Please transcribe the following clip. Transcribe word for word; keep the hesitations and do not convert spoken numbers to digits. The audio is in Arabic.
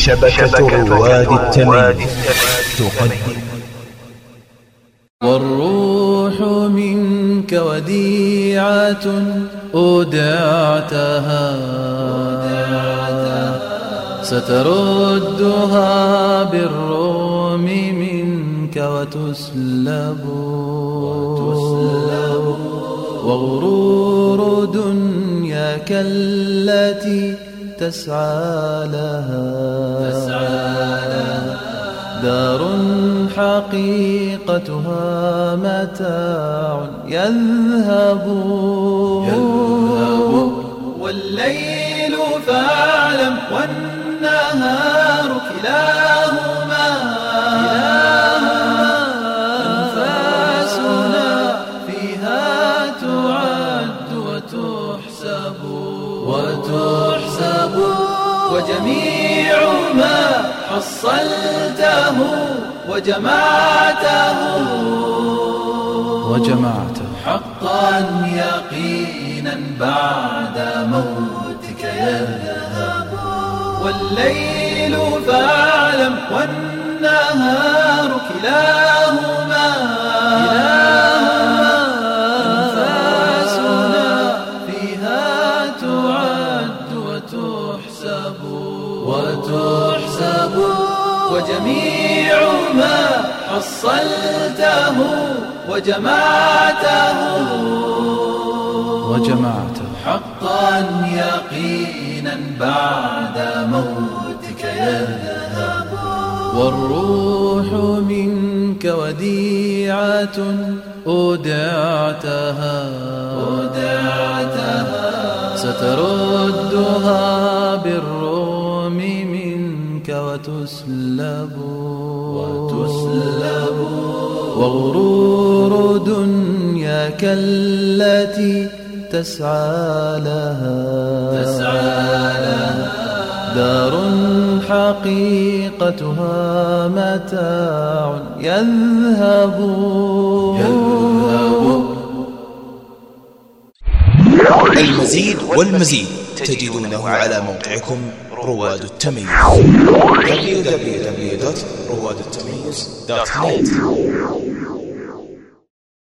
شبكة رواد التمييز تقدم. والروح منك وديعة أودعتها ستردها بالروم منك وتسلب وغرور دنياك التي تسعى لها دار حقيقتها متاع يذهب والليل فاعلم والنهار كلاهما أنفاسنا فيها تعد وتحسب وتحسب وجميع ما حصلته وجمعته وجمعته حقا يقينا بعد موتك يذهب والليل فاعلم والنهار كلاهما أنفاسنا فيها تعد وتحسب وتحسب وجميع ما حصلته وجمعته وجمعته حقا يقينا بعد موتك يذهب والروح منك وديعة أودعتها ستردها بالروم منك وتسلب وتسلب وغرور دنياك التي تسعى لها دار حقيقتها متاع يذهب المزيد والمزيد تجدونه على موقعكم رواد التمييز دبليو دبليو دبليو دوت رواد التمييز دوت نت.